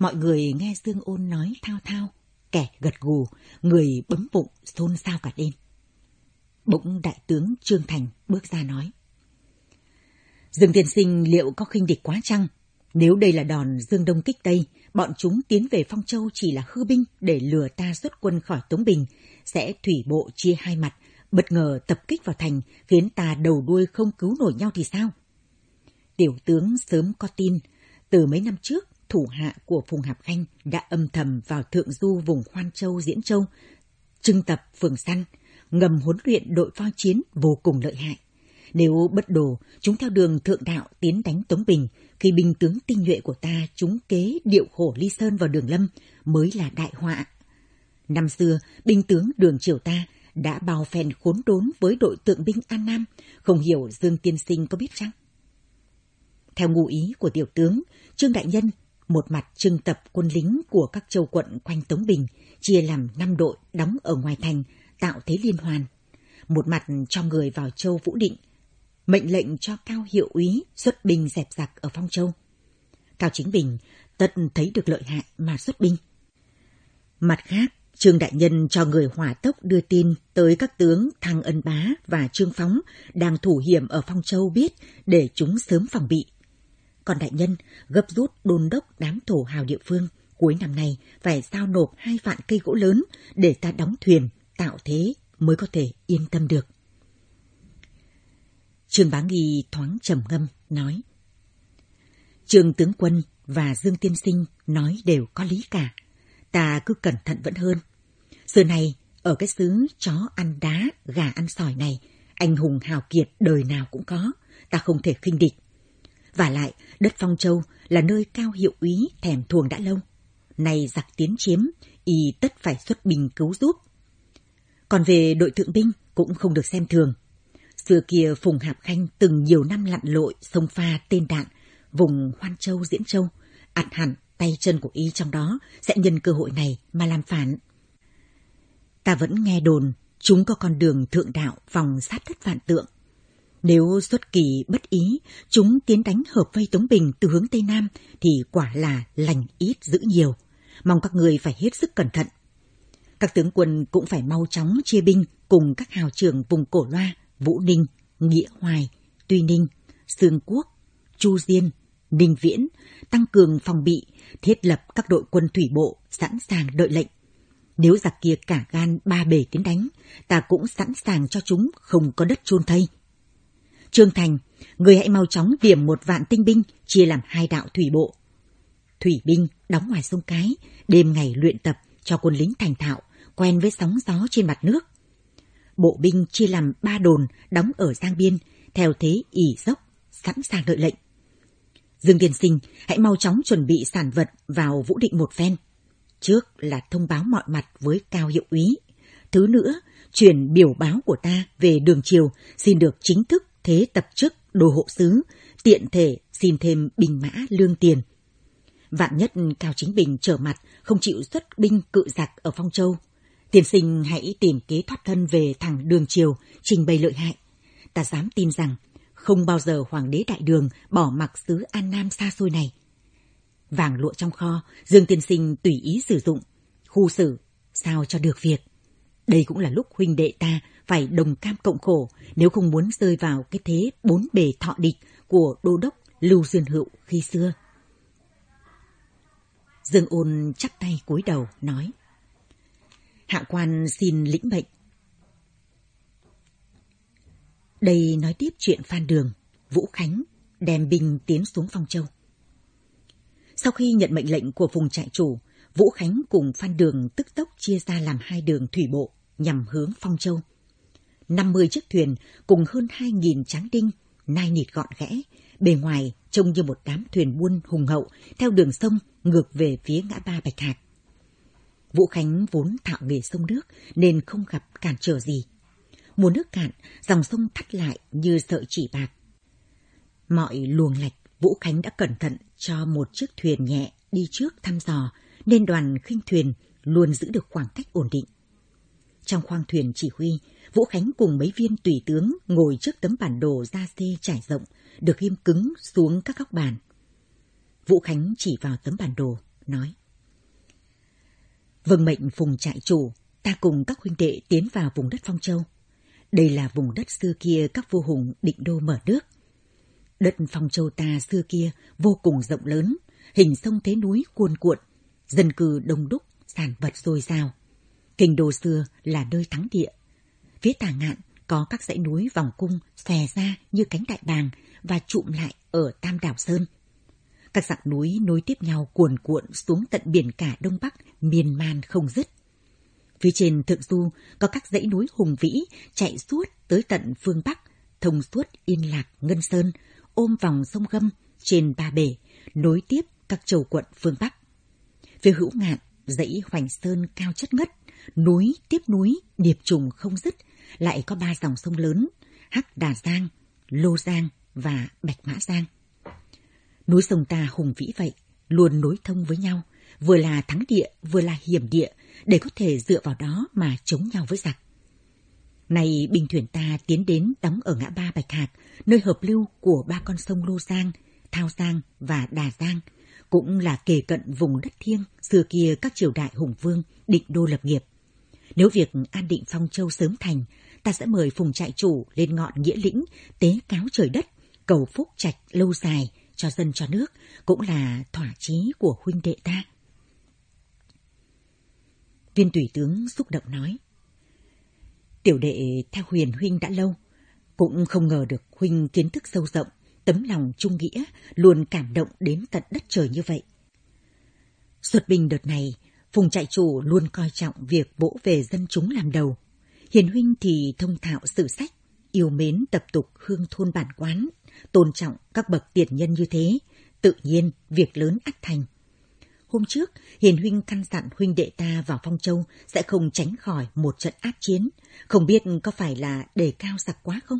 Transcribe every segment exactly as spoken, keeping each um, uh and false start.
Mọi người nghe Dương Ôn nói thao thao, kẻ gật gù, người bấm bụng xôn xao cả đêm. Bỗng đại tướng Trương Thành bước ra nói: Dương tiên sinh liệu có khinh địch quá chăng? Nếu đây là đòn Dương Đông kích Tây, bọn chúng tiến về Phong Châu chỉ là hư binh để lừa ta xuất quân khỏi Tống Bình, sẽ thủy bộ chia hai mặt, bất ngờ tập kích vào thành, khiến ta đầu đuôi không cứu nổi nhau thì sao? Tiểu tướng sớm có tin, từ mấy năm trước, thủ hạ của Phùng Hạp Khanh đã âm thầm vào thượng du vùng Hoan Châu, Diễn Châu, trưng tập phường săn, ngầm huấn luyện đội phao chiến vô cùng lợi hại. Nếu bất đồ, chúng theo đường thượng đạo tiến đánh Tống Bình, khi binh tướng tinh nhuệ của ta trúng kế điệu khổ Ly Sơn vào Đường Lâm mới là đại họa. Năm xưa, binh tướng Đường Triều ta đã bao phen khốn đốn với đội tượng binh An Nam, không hiểu Dương tiên sinh có biết chăng? Theo ngụ ý của tiểu tướng, Trương đại nhân một mặt trưng tập quân lính của các châu quận quanh Tống Bình, chia làm năm đội đóng ở ngoài thành, tạo thế liên hoàn. Một mặt cho người vào châu Vũ Định, mệnh lệnh cho Cao hiệu úy xuất binh dẹp giặc ở Phong Châu. Cao Chính Bình tất thấy được lợi hại mà xuất binh. Mặt khác, Trương đại nhân cho người hỏa tốc đưa tin tới các tướng Thăng Ân Bá và Trương Phóng đang thủ hiểm ở Phong Châu biết, để chúng sớm phòng bị. Còn đại nhân gấp rút đôn đốc đám thổ hào địa phương, cuối năm nay phải giao nộp hai vạn cây gỗ lớn để ta đóng thuyền, tạo thế mới có thể yên tâm được. Trương Bá Nghi thoáng trầm ngâm nói: Trương tướng quân và Dương tiên sinh nói đều có lý cả, ta cứ cẩn thận vẫn hơn. Xưa này ở cái xứ chó ăn đá, gà ăn sỏi này, anh hùng hào kiệt đời nào cũng có, ta không thể khinh địch. Vả lại, đất Phong Châu là nơi Cao hiệu úy thèm thuồng đã lâu. Nay giặc tiến chiếm, y tất phải xuất binh cứu giúp. Còn về đội thượng binh cũng không được xem thường. Xưa kia Phùng Hạp Khanh từng nhiều năm lặn lội sông pha tên đạn, vùng Hoan Châu, Diễn Châu, ắt hẳn tay chân của y trong đó sẽ nhân cơ hội này mà làm phản. Ta vẫn nghe đồn chúng có con đường thượng đạo vòng sát đất Vạn Tượng. Nếu xuất kỳ bất ý, chúng tiến đánh hợp vây Tống Bình từ hướng Tây Nam thì quả là lành ít dữ nhiều. Mong các người phải hết sức cẩn thận. Các tướng quân cũng phải mau chóng chia binh cùng các hào trưởng vùng Cổ Loa, Vũ Ninh, Nghĩa Hoài, Tuy Ninh, Sương Quốc, Chu Diên, Ninh Viễn, tăng cường phòng bị, thiết lập các đội quân thủy bộ sẵn sàng đợi lệnh. Nếu giặc kia cả gan ba bề tiến đánh, ta cũng sẵn sàng cho chúng không có đất chôn thây. Trương Thành, người hãy mau chóng điểm một vạn tinh binh chia làm hai đạo thủy bộ. Thủy binh đóng ngoài sông Cái, đêm ngày luyện tập cho quân lính thành thạo, quen với sóng gió trên mặt nước. Bộ binh chia làm ba đồn đóng ở Giang Biên, theo thế ỉ dốc, sẵn sàng đợi lệnh. Dương tiên sinh, hãy mau chóng chuẩn bị sản vật vào Vũ Định một phen. Trước là thông báo mọi mặt với Cao hiệu úy. Thứ nữa, chuyển biểu báo của ta về Đường Triều xin được chính thức thế tập chức đô hộ sứ, tiện thể xin thêm binh mã lương tiền. Vạn nhất Cao Chính Bình trở mặt không chịu xuất binh cự giặc ở Phong Châu, tiên sinh hãy tìm kế thoát thân về thẳng Đường Triều, trình bày lợi hại. Ta dám tin rằng không bao giờ Hoàng đế Đại Đường bỏ mặc xứ An Nam xa xôi này. Vàng lụa trong kho, Dương tiên sinh tùy ý sử dụng, khu xử sao cho được việc. Đây cũng là lúc huynh đệ ta phải đồng cam cộng khổ, nếu không muốn rơi vào cái thế bốn bề thọ địch của đô đốc Lưu Duyên Hựu khi xưa. Dương Ôn chắp tay cúi đầu nói: Hạ quan xin lĩnh mệnh. Đây nói tiếp chuyện Phan Đường, Vũ Khánh đem binh tiến xuống Phong Châu. Sau khi nhận mệnh lệnh của Phùng trại chủ, Vũ Khánh cùng Phan Đường tức tốc chia ra làm hai đường thủy bộ nhằm hướng Phong Châu. năm mươi chiếc thuyền cùng hơn hai nghìn tráng đinh, nai nịt gọn ghẽ, bề ngoài trông như một đám thuyền buôn hùng hậu theo đường sông ngược về phía ngã ba Bạch Hạc. Vũ Khánh vốn thạo nghề sông nước nên không gặp cản trở gì. Mùa nước cạn, dòng sông thắt lại như sợi chỉ bạc. Mọi luồng lạch Vũ Khánh đã cẩn thận cho một chiếc thuyền nhẹ đi trước thăm dò, nên đoàn khinh thuyền luôn giữ được khoảng cách ổn định. Trong khoang thuyền chỉ huy, Vũ Khánh cùng mấy viên tùy tướng ngồi trước tấm bản đồ da xê trải rộng, được ghim cứng xuống các góc bàn. Vũ Khánh chỉ vào tấm bản đồ, nói. Vâng mệnh Phùng trại chủ, ta cùng các huynh đệ tiến vào vùng đất Phong Châu. Đây là vùng đất xưa kia các vua hùng định đô mở nước. Đất Phong Châu ta xưa kia vô cùng rộng lớn, hình sông thế núi cuồn cuộn, dân cư đông đúc, sản vật dồi dào. Kinh đô xưa là nơi thắng địa. Phía tả ngạn có các dãy núi vòng cung xòe ra như cánh đại bàng và trụm lại ở Tam Đảo Sơn. Các dãy núi nối tiếp nhau cuồn cuộn xuống tận biển cả Đông Bắc, miên man không dứt. Phía trên thượng du có các dãy núi hùng vĩ chạy suốt tới tận phương Bắc, thông suốt Yên Lạc, Ngân Sơn, ôm vòng sông Gâm trên ba bể, nối tiếp các châu quận phương Bắc. Phía hữu ngạn, dãy Hoành Sơn cao chất ngất, núi tiếp núi điệp trùng không dứt, lại có ba dòng sông lớn, Hắc Đà Giang, Lô Giang và Bạch Mã Giang. Núi sông ta hùng vĩ vậy, luôn nối thông với nhau, vừa là thắng địa, vừa là hiểm địa, để có thể dựa vào đó mà chống nhau với giặc. Này binh thuyền ta tiến đến đóng ở ngã ba Bạch Hạc, nơi hợp lưu của ba con sông Lô Giang, Thao Giang và Đà Giang, cũng là kề cận vùng đất thiêng xưa kia các triều đại hùng vương định đô lập nghiệp. Nếu việc an định Phong Châu sớm thành, ta sẽ mời Phùng trại chủ lên ngọn Nghĩa Lĩnh tế cáo trời đất, cầu phúc trạch lâu dài cho dân cho nước, cũng là thỏa chí của huynh đệ ta. Viên tùy tướng xúc động nói. Tiểu đệ theo Huyền huynh đã lâu, cũng không ngờ được huynh kiến thức sâu rộng, tấm lòng trung nghĩa, luôn cảm động đến tận đất trời như vậy. Xuất binh đợt này, Phùng trại chủ luôn coi trọng việc vỗ về dân chúng làm đầu. Hiền huynh thì thông thạo sử sách, yêu mến tập tục hương thôn bản quán, tôn trọng các bậc tiền nhân như thế, tự nhiên việc lớn ắt thành. Hôm trước, Hiền huynh căn dặn huynh đệ ta vào Phong Châu sẽ không tránh khỏi một trận ác chiến, không biết có phải là đề cao giặc quá không?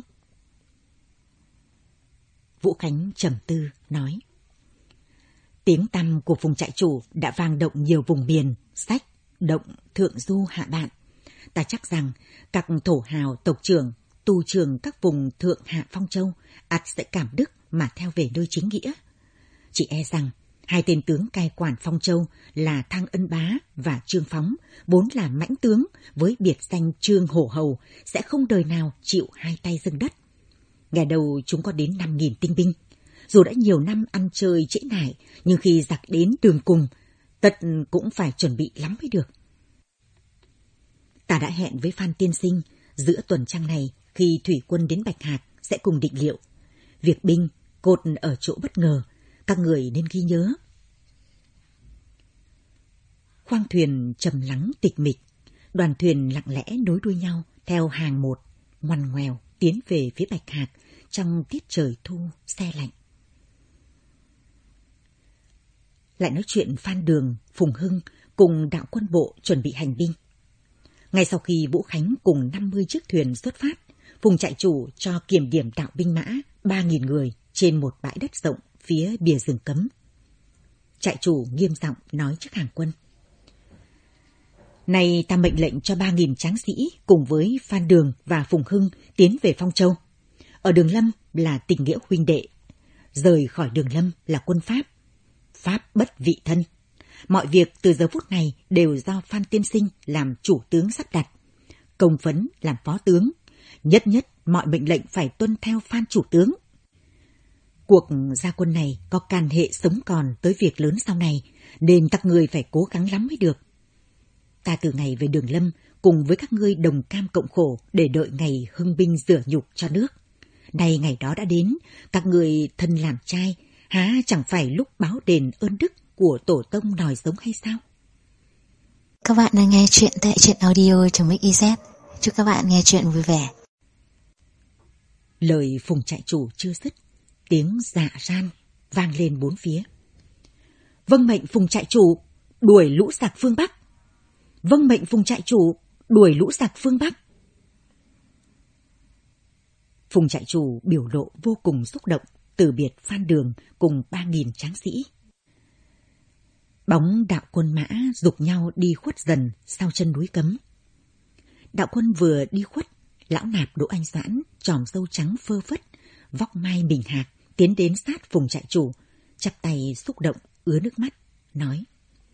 Vũ Khánh trầm tư nói. Tiếng tăm của Phùng trại chủ đã vang động nhiều vùng miền, sách, động, thượng du hạ bạn. Ta chắc rằng các thổ hào tộc trưởng, tu trưởng các vùng thượng hạ Phong Châu ắt sẽ cảm đức mà theo về nơi chính nghĩa. Chỉ e rằng hai tên tướng cai quản Phong Châu là Thang Ân Bá và Trương Phóng, vốn là mãnh tướng với biệt danh Trương Hổ Hầu, sẽ không đời nào chịu hai tay dâng đất. Ngày đầu chúng có đến năm nghìn tinh binh. Dù đã nhiều năm ăn chơi trễ nải, nhưng khi giặc đến đường cùng, tất cũng phải chuẩn bị lắm mới được. Ta đã hẹn với Phan tiên sinh, giữa tuần trăng này, khi thủy quân đến Bạch Hạc sẽ cùng định liệu. Việc binh, cột ở chỗ bất ngờ, các người nên ghi nhớ. Khoang thuyền trầm lắng tịch mịch, đoàn thuyền lặng lẽ nối đuôi nhau theo hàng một, ngoằn ngoèo tiến về phía Bạch Hạc trong tiết trời thu se lạnh. Lại nói chuyện Phan Đường, Phùng Hưng cùng đạo quân bộ chuẩn bị hành binh. Ngay sau khi Vũ Khánh cùng năm mươi chiếc thuyền xuất phát, Phùng trại chủ cho kiểm điểm đạo binh mã ba nghìn người trên một bãi đất rộng phía bìa rừng cấm. Trại chủ nghiêm giọng nói trước hàng quân. Này ta mệnh lệnh cho ba nghìn tráng sĩ cùng với Phan Đường và Phùng Hưng tiến về Phong Châu. Ở Đường Lâm là tình nghĩa huynh đệ, rời khỏi Đường Lâm là quân Pháp. Pháp bất vị thân. Mọi việc từ giờ phút này đều do Phan tiên sinh làm chủ tướng sắp đặt. Công Phấn làm phó tướng. Nhất nhất mọi mệnh lệnh phải tuân theo Phan chủ tướng. Cuộc gia quân này có can hệ sống còn tới việc lớn sau này, nên các ngươi phải cố gắng lắm mới được. Ta từ ngày về Đường Lâm cùng với các ngươi đồng cam cộng khổ để đợi ngày hưng binh rửa nhục cho nước. Nay ngày đó đã đến, các ngươi thân làm trai, há chẳng phải lúc báo đền ơn đức của tổ tông nòi giống hay sao? Các bạn đang nghe chuyện tại truyện audio.mix.iz. Chúc các bạn nghe chuyện vui vẻ. Lời Phùng trại chủ chưa dứt, tiếng dạ ran vang lên bốn phía. Vâng mệnh Phùng trại chủ, đuổi lũ giặc phương Bắc. Vâng mệnh Phùng trại chủ, đuổi lũ giặc phương Bắc. Phùng trại chủ biểu lộ vô cùng xúc động, từ biệt Phan Đường cùng ba nghìn tráng sĩ. Bóng đạo quân mã giục nhau đi khuất dần sau chân núi cấm. Đạo quân vừa đi khuất, lão nạp Đỗ Anh Doãn, tròm râu trắng phơ phất, vóc mai bình hạc, tiến đến sát Phùng trại chủ, chắp tay xúc động, ứa nước mắt, nói.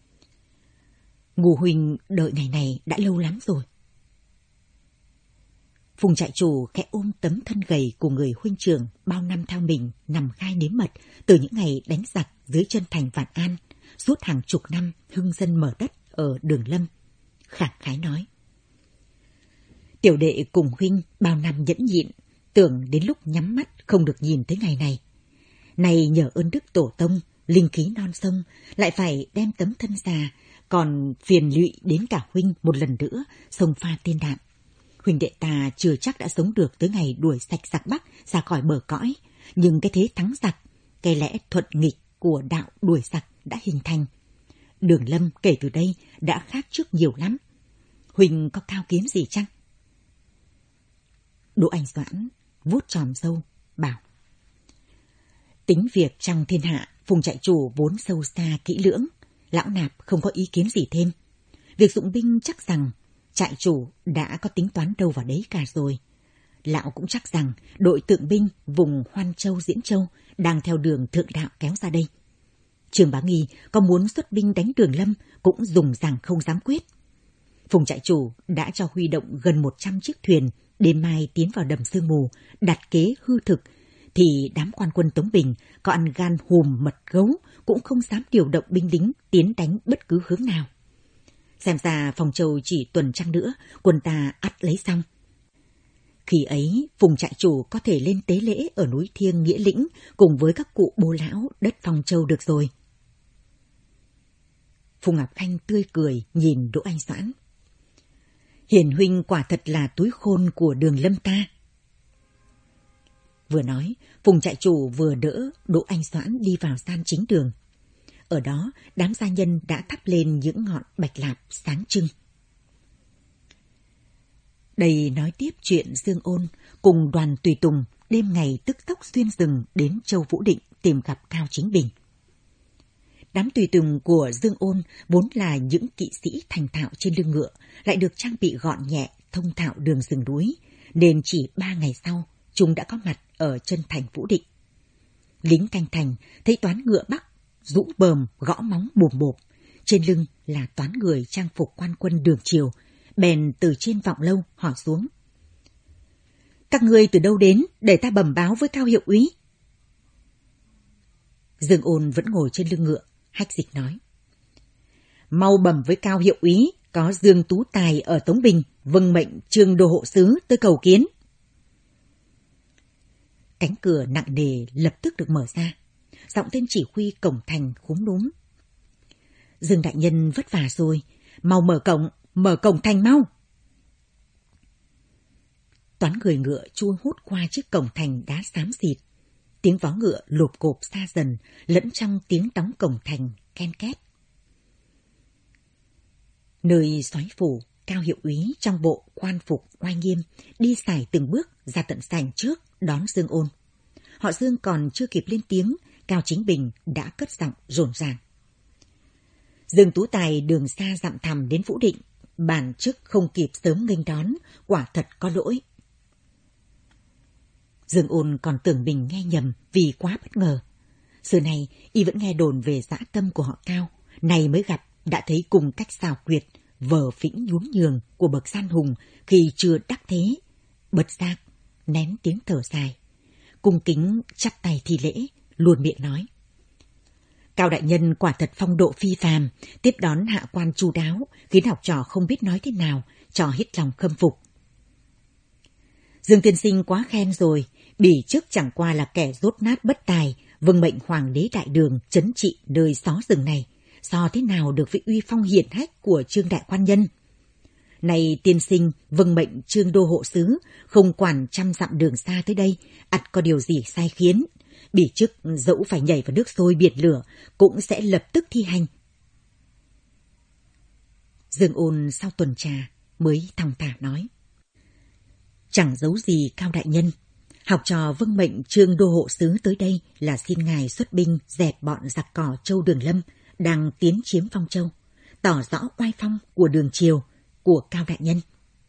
Ngô huynh đợi ngày này đã lâu lắm rồi. Phùng trại chủ khẽ ôm tấm thân gầy của người huynh trưởng bao năm theo mình nằm gai nếm mật từ những ngày đánh giặc dưới chân thành Vạn An, suốt hàng chục năm hưng dân mở đất ở Đường Lâm, khẳng khái nói: Tiểu đệ cùng huynh bao năm nhẫn nhịn, tưởng đến lúc nhắm mắt không được nhìn tới ngày này. Này nhờ ơn đức tổ tông, linh khí non sông, lại phải đem tấm thân già, còn phiền lụy đến cả huynh một lần nữa xông pha tên đạn. Huynh đệ ta chưa chắc đã sống được tới ngày đuổi sạch giặc Bắc ra khỏi bờ cõi, nhưng cái thế thắng giặc, cái lẽ thuận nghịch của đạo đuổi giặc đã hình thành. Đường Lâm kể từ đây đã khác trước nhiều lắm. Huynh có cao kiến gì chăng? Đỗ Anh Doãn vuốt tròm râu bảo: Tính việc trong thiên hạ, Phùng trại chủ vốn sâu xa kỹ lưỡng, lão nạp không có ý kiến gì thêm. Việc dụng binh chắc rằng trại chủ đã có tính toán đâu vào đấy cả rồi. Lão cũng chắc rằng đội tượng binh vùng Hoan Châu Diễn Châu đang theo đường thượng đạo kéo ra đây. Trương Bá Nghi có muốn xuất binh đánh Đường Lâm cũng dùng rằng không dám quyết. Phùng trại chủ đã cho huy động gần một trăm chiếc thuyền đêm mai tiến vào đầm sương mù, đặt kế hư thực, thì đám quan quân Tống Bình có ăn gan hùm mật gấu cũng không dám điều động binh lính tiến đánh bất cứ hướng nào. Xem ra Phong Châu chỉ tuần trăng nữa, quân ta ắt lấy xong. Khi ấy, Phùng trại chủ có thể lên tế lễ ở núi Thiêng Nghĩa Lĩnh cùng với các cụ bố lão đất Phong Châu được rồi. Phùng Ngọc Khanh tươi cười nhìn Đỗ Anh Doãn. Hiền huynh quả thật là túi khôn của Đường Lâm ta. Vừa nói, Phùng trại chủ vừa đỡ Đỗ Anh Doãn đi vào gian chính đường. Ở đó, đám gia nhân đã thắp lên những ngọn bạch lạp sáng trưng. Đây nói tiếp chuyện Dương Ôn cùng đoàn tùy tùng đêm ngày tức tốc xuyên rừng đến Châu Vũ Định tìm gặp Cao Chính Bình. Đám tùy tùng của Dương Ôn vốn là những kỵ sĩ thành thạo trên lưng ngựa, lại được trang bị gọn nhẹ, thông thạo đường rừng núi, nên chỉ ba ngày sau chúng đã có mặt ở chân thành Vũ Định. Lính canh thành thấy toán ngựa Bắc rũ bờm gõ móng bùm bộp, trên lưng là toán người trang phục quan quân Đường Triều, bèn từ trên vọng lâu hỏi xuống: Các ngươi từ đâu đến để ta bẩm báo với Cao hiệu úy? Dương Ôn vẫn ngồi trên lưng ngựa, hách dịch nói: Mau bẩm với Cao hiệu úy, có Dương Tú Tài ở Tống Bình vâng mệnh Trương đô hộ sứ tới cầu kiến. Cánh cửa nặng nề lập tức được mở ra, giọng tên chỉ huy cổng thành khúm núm: Dương đại nhân vất vả rồi, mau mở cổng, mở cổng thành mau. Toán người ngựa chua hút qua chiếc cổng thành đá xám xịt, tiếng vó ngựa lộp cộp xa dần lẫn trong tiếng đóng cổng thành ken két. Nơi soái phủ, Cao hiệu úy trong bộ quan phục oai nghiêm đi sải từng bước ra tận sảnh trước đón Dương Ôn. Họ Dương còn chưa kịp lên tiếng, Cao Chính Bình đã cất giọng rồn ràng: Dương Tú Tài đường xa dặm thẳm đến Vũ Định, bản chức không kịp sớm nghênh đón, quả thật có lỗi. Dương Ôn còn tưởng mình nghe nhầm vì quá bất ngờ. Xưa này y vẫn nghe đồn về dã tâm của họ Cao, này mới gặp đã thấy cùng cách xào quyệt, vờ phĩnh nhuốm nhường của bậc gian hùng khi chưa đắc thế. Bật giác nén tiếng thở dài, cung kính chắp tay thi lễ, luôn miệng nói: Cao đại nhân quả thật phong độ phi phàm, tiếp đón hạ quan chu đáo, khiến học trò không biết nói thế nào, trò hết lòng khâm phục. Dương tiên sinh quá khen rồi, bỉ trước chẳng qua là kẻ dốt nát bất tài, vâng mệnh hoàng đế đại đường trấn trị nơi xó rừng này, so thế nào được với uy phong hiển hách của Trương đại quan nhân. Này tiên sinh vâng mệnh Trương đô hộ sứ, không quản trăm dặm đường xa tới đây, ắt có điều gì sai khiến. Bỉ chức dẫu phải nhảy vào nước sôi biển lửa, cũng sẽ lập tức thi hành. Dương Ôn sau tuần trà mới thong thả nói: Chẳng giấu gì Cao đại nhân, học trò vâng mệnh Trương đô hộ sứ tới đây là xin ngài xuất binh dẹp bọn giặc cỏ Châu Đường Lâm đang tiến chiếm Phong Châu, tỏ rõ oai phong của Đường Triều, của Cao đại nhân.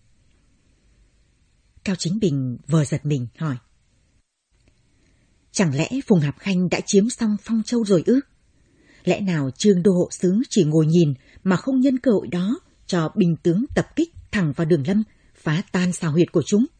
Cao Chính Bình vờ giật mình hỏi: Chẳng lẽ Phùng Hạp Khanh đã chiếm xong Phong Châu rồi ư? Lẽ nào Trương Đô hộ sứ chỉ ngồi nhìn mà không nhân cơ hội đó cho binh tướng tập kích thẳng vào Đường Lâm, phá tan xào huyệt của chúng?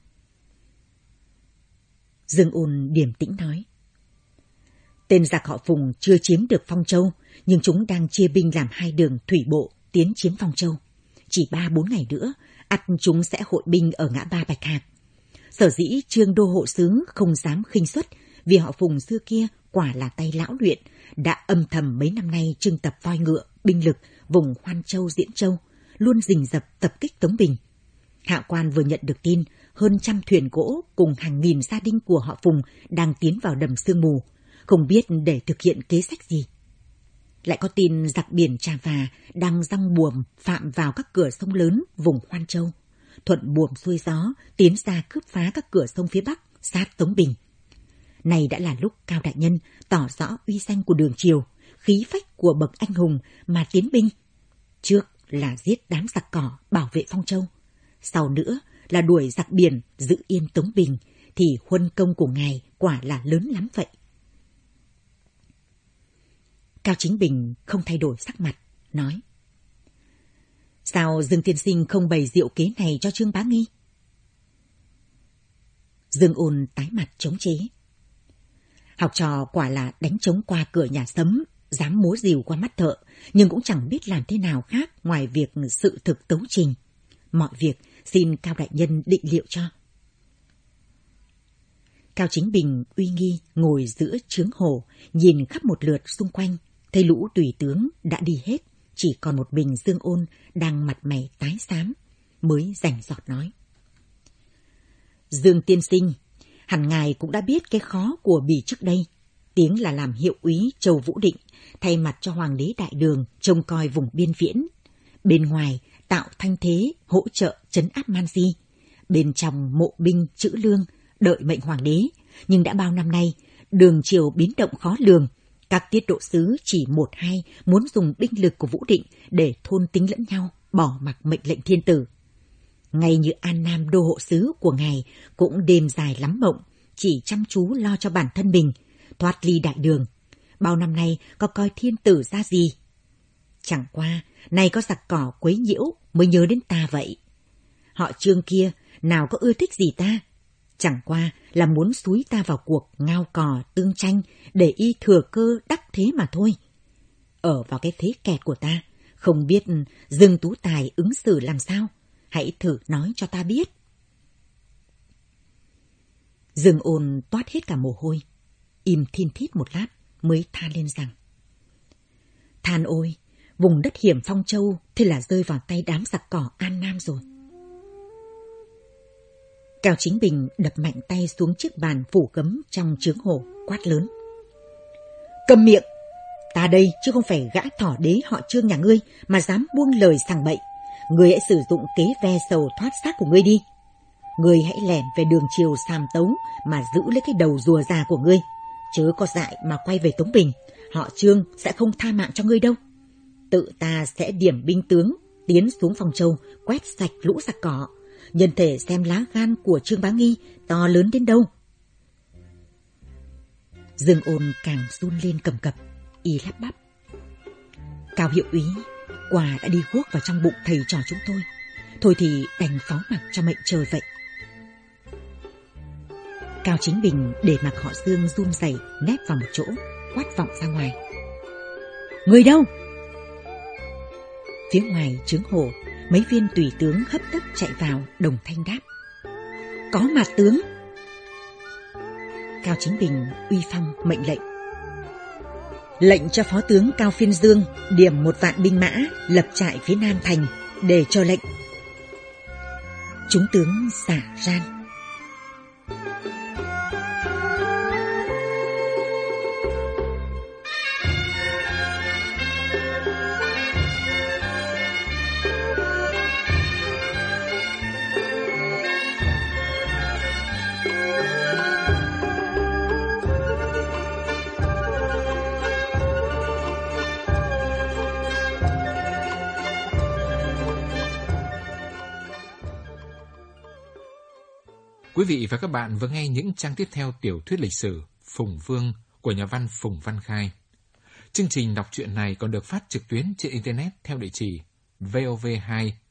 Dương Ôn điềm tĩnh nói. Tên giặc họ Phùng chưa chiếm được Phong Châu, nhưng chúng đang chia binh làm hai đường thủy bộ tiến chiếm Phong Châu. Chỉ ba bốn ngày nữa, ắt chúng sẽ hội binh ở ngã ba Bạch Hạc. Sở dĩ Trương Đô hộ sứ không dám khinh suất, vì họ Phùng xưa kia quả là tay lão luyện, đã âm thầm mấy năm nay trưng tập voi ngựa, binh lực vùng Hoan Châu, Diễn Châu, luôn rình rập tập kích Tống Bình. Hạ quan vừa nhận được tin, hơn trăm thuyền gỗ cùng hàng nghìn gia đình của họ Phùng đang tiến vào đầm sương mù, không biết để thực hiện kế sách gì. Lại có tin giặc biển Trà Và đang giăng buồm phạm vào các cửa sông lớn vùng Hoan Châu, thuận buồm xuôi gió tiến ra cướp phá các cửa sông phía Bắc sát Tống Bình. Này đã là lúc Cao đại nhân tỏ rõ uy danh của Đường triều, khí phách của bậc anh hùng mà tiến binh. Trước là giết đám giặc cỏ bảo vệ Phong Châu, sau nữa là đuổi giặc biển giữ yên Tống Bình, thì huân công của ngài quả là lớn lắm vậy. Cao Chính Bình không thay đổi sắc mặt, nói. Sao Dương tiên sinh không bày diệu kế này cho Trương Bá Nghi? Dương Ôn tái mặt chống chế. Học trò quả là đánh trống qua cửa nhà Sấm, dám múa rìu qua mắt thợ, nhưng cũng chẳng biết làm thế nào khác ngoài việc sự thực tấu trình. Mọi việc xin Cao đại nhân định liệu cho. Cao Chính Bình uy nghi ngồi giữa trướng hồ, nhìn khắp một lượt xung quanh, thấy lũ tùy tướng đã đi hết, chỉ còn một mình Dương Ôn đang mặt mày tái xám, mới rành rọt nói. Dương tiên sinh, hẳn ngài cũng đã biết cái khó của bỉ trước đây. Tiếng là làm hiệu úy Châu Vũ Định, thay mặt cho Hoàng đế Đại Đường trông coi vùng biên viễn. Bên ngoài tạo thanh thế, hỗ trợ trấn áp Man Di. Bên trong mộ binh trữ lương, đợi mệnh Hoàng đế. Nhưng đã bao năm nay, Đường triều biến động khó lường. Các tiết độ sứ chỉ một hai muốn dùng binh lực của Vũ Định để thôn tính lẫn nhau, bỏ mặc mệnh lệnh thiên tử. Ngay như An Nam đô hộ sứ của ngài cũng đêm dài lắm mộng, chỉ chăm chú lo cho bản thân mình, thoát ly đại đường. Bao năm nay có coi thiên tử ra gì? Chẳng qua, nay có giặc cỏ quấy nhiễu mới nhớ đến ta vậy. Họ Trương kia nào có ưa thích gì ta? Chẳng qua là muốn xúi ta vào cuộc ngao cò tương tranh để y thừa cơ đắc thế mà thôi. Ở vào cái thế kẹt của ta, không biết Dương Tú Tài ứng xử làm sao? Hãy thử nói cho ta biết. Dương Ôn toát hết cả mồ hôi, im thin thít một lát mới than lên rằng: Than ôi, vùng đất hiểm Phong Châu thế là rơi vào tay đám giặc cỏ An Nam rồi. Cao Chính Bình đập mạnh tay xuống chiếc bàn phủ cấm trong trướng hồ, quát lớn: Câm miệng! Ta đây chứ không phải gã thỏ đế họ Trương nhà ngươi mà dám buông lời sằng bậy. Ngươi hãy sử dụng kế ve sầu thoát xác của ngươi đi. Ngươi hãy lẻn về đường triều Sàm Tấu mà giữ lấy cái đầu rùa già của ngươi. Chớ có dại mà quay về Tống Bình, họ Trương sẽ không tha mạng cho ngươi đâu. Tự ta sẽ điểm binh tướng tiến xuống Phong Châu, quét sạch lũ giặc cỏ. Nhân thể xem lá gan của Trương Bá Nghi to lớn đến đâu. Dương Ôn càng run lên cầm cập, y lắp bắp: Cao hiệu úy, quả đã đi guốc vào trong bụng thầy trò chúng tôi. Thôi thì đành phó mặc cho mệnh trời vậy. Cao Chính Bình để mặc họ Dương run rẩy nép vào một chỗ, quát vọng ra ngoài: Người đâu? Phía ngoài trướng hồ, mấy viên tùy tướng hấp tấp chạy vào, đồng thanh đáp: Có mà tướng. Cao Chính Bình uy phong mệnh lệnh: Lệnh cho phó tướng Cao Phiên Dương điểm một vạn binh mã lập trại phía Nam thành để cho lệnh. Chúng tướng xả ran. Quý vị và các bạn vừa nghe những trang tiếp theo tiểu thuyết lịch sử Phùng Vương của nhà văn Phùng Văn Khai. Chương trình đọc truyện này còn được phát trực tuyến trên Internet theo địa chỉ vov hai